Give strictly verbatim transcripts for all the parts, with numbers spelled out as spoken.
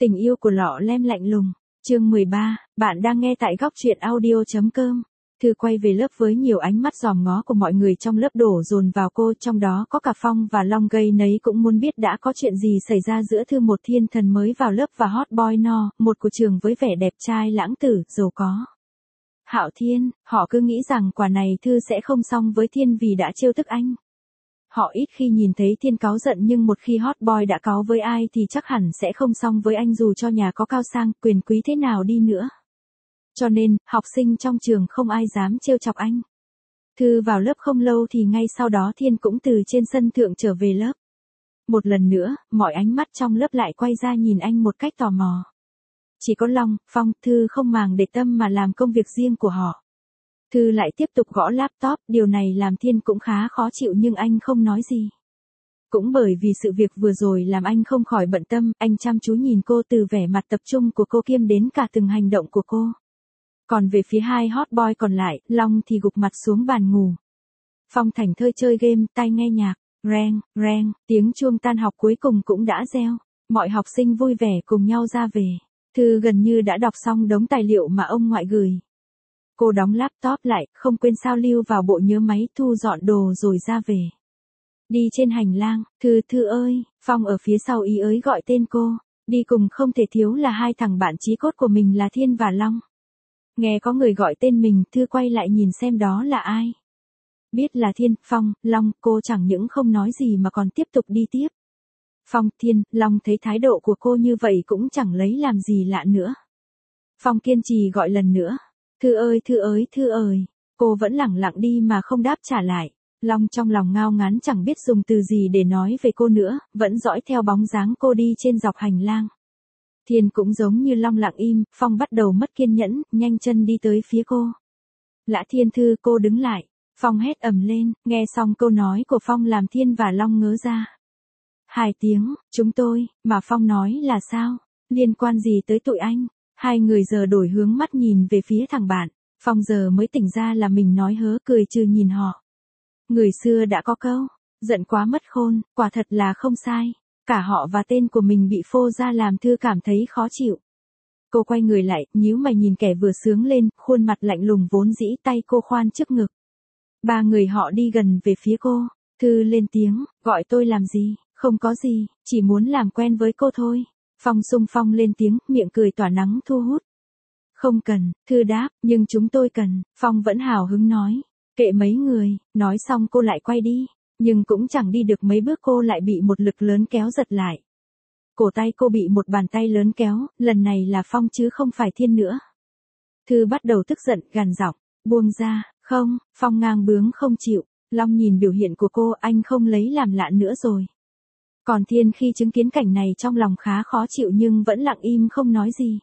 Tình yêu của lọ lem lạnh lùng. Chương mười ba, bạn đang nghe tại góc truyện audio chấm com. Thư quay về lớp với nhiều ánh mắt dòm ngó của mọi người trong lớp đổ dồn vào cô, trong đó có cả Phong và Long. Gây nấy cũng muốn biết đã có chuyện gì xảy ra giữa Thư, một thiên thần mới vào lớp, và hot boy no, một của trường với vẻ đẹp trai lãng tử, giàu có. Hạo Thiên. Họ cứ nghĩ rằng quả này Thư sẽ không xong với Thiên vì đã trêu tức anh. Họ ít khi nhìn thấy Thiên cáu giận, nhưng một khi hot boy đã cáu với ai thì chắc hẳn sẽ không xong với anh, dù cho nhà có cao sang, quyền quý thế nào đi nữa. Cho nên, học sinh trong trường không ai dám trêu chọc anh. Thư vào lớp không lâu thì ngay sau đó Thiên cũng từ trên sân thượng trở về lớp. Một lần nữa, mọi ánh mắt trong lớp lại quay ra nhìn anh một cách tò mò. Chỉ có Long, Phong, Thư không màng để tâm mà làm công việc riêng của họ. Thư lại tiếp tục gõ laptop, điều này làm Thiên cũng khá khó chịu, nhưng anh không nói gì. Cũng bởi vì sự việc vừa rồi làm anh không khỏi bận tâm, anh chăm chú nhìn cô, từ vẻ mặt tập trung của cô kiêm đến cả từng hành động của cô. Còn về phía hai hot boy còn lại, Long thì gục mặt xuống bàn ngủ. Phong thảnh thơi chơi game, tai nghe nhạc. Reng, reng, tiếng chuông tan học cuối cùng cũng đã reo. Mọi học sinh vui vẻ cùng nhau ra về. Thư gần như đã đọc xong đống tài liệu mà ông ngoại gửi. Cô đóng laptop lại, không quên sao lưu vào bộ nhớ máy, thu dọn đồ rồi ra về. Đi trên hành lang, Thư, Thư ơi, Phong ở phía sau ý ới gọi tên cô. Đi cùng không thể thiếu là hai thằng bạn chí cốt của mình là Thiên và Long. Nghe có người gọi tên mình, Thư quay lại nhìn xem đó là ai. Biết là Thiên, Phong, Long, cô chẳng những không nói gì mà còn tiếp tục đi tiếp. Phong, Thiên, Long thấy thái độ của cô như vậy cũng chẳng lấy làm gì lạ nữa. Phong kiên trì gọi lần nữa. Thư ơi, Thư ơi, Thư ơi. Cô vẫn lẳng lặng đi mà không đáp trả lại. Long trong lòng ngao ngán chẳng biết dùng từ gì để nói về cô nữa, vẫn dõi theo bóng dáng cô đi trên dọc hành lang. Thiên cũng giống như Long lặng im, Phong bắt đầu mất kiên nhẫn, nhanh chân đi tới phía cô. Lã Thiên, Thư, cô đứng lại. Phong hét ầm lên, nghe xong câu nói của Phong làm Thiên và Long ngớ ra. Hai tiếng, chúng tôi, mà Phong nói là sao? Liên quan gì tới tụi anh? Hai người giờ đổi hướng mắt nhìn về phía thằng bạn. Phong giờ mới tỉnh ra là mình nói hớ, cười trừ nhìn họ. Người xưa đã có câu, giận quá mất khôn, quả thật là không sai. Cả họ và tên của mình bị phô ra làm Thư cảm thấy khó chịu. Cô quay người lại, nhíu mày nhìn kẻ vừa sướng lên, khuôn mặt lạnh lùng vốn dĩ, tay cô khoan trước ngực. Ba người họ đi gần về phía cô. Thư lên tiếng, gọi tôi làm gì? Không có gì, chỉ muốn làm quen với cô thôi. Phong xung phong lên tiếng, miệng cười tỏa nắng thu hút. Không cần, Thư đáp, nhưng chúng tôi cần. Phong vẫn hào hứng nói. Kệ mấy người, nói xong cô lại quay đi. Nhưng cũng chẳng đi được mấy bước cô lại bị một lực lớn kéo giật lại. Cổ tay cô bị một bàn tay lớn kéo, lần này là Phong chứ không phải Thiên nữa. Thư bắt đầu tức giận, gằn giọng, buông ra, không, Phong ngang bướng không chịu. Long nhìn biểu hiện của cô, anh không lấy làm lạ nữa rồi. Còn Thiên khi chứng kiến cảnh này trong lòng khá khó chịu nhưng vẫn lặng im không nói gì.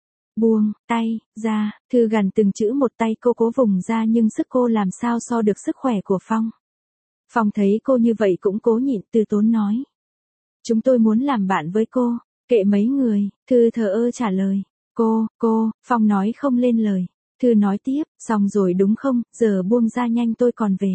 Buông tay ra, Thư gằn từng chữ một, tay cô cố vùng ra nhưng sức cô làm sao so được sức khỏe của Phong. Phong thấy cô như vậy cũng cố nhịn, từ tốn nói. Chúng tôi muốn làm bạn với cô, kệ mấy người. Thư thờ ơ trả lời. Cô, cô, Phong nói không lên lời. Thư nói tiếp, xong rồi đúng không, giờ buông ra nhanh tôi còn về.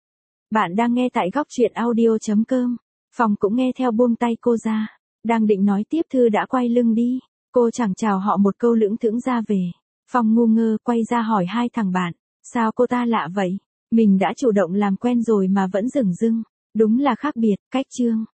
Bạn đang nghe tại góc truyện audio chấm com. Phong cũng nghe theo buông tay cô ra. Đang định nói tiếp Thư đã quay lưng đi. Cô chẳng chào họ một câu lưỡng thững ra về. Phong ngu ngơ quay ra hỏi hai thằng bạn. Sao cô ta lạ vậy? Mình đã chủ động làm quen rồi mà vẫn dửng dưng. Đúng là khác biệt, cách chương.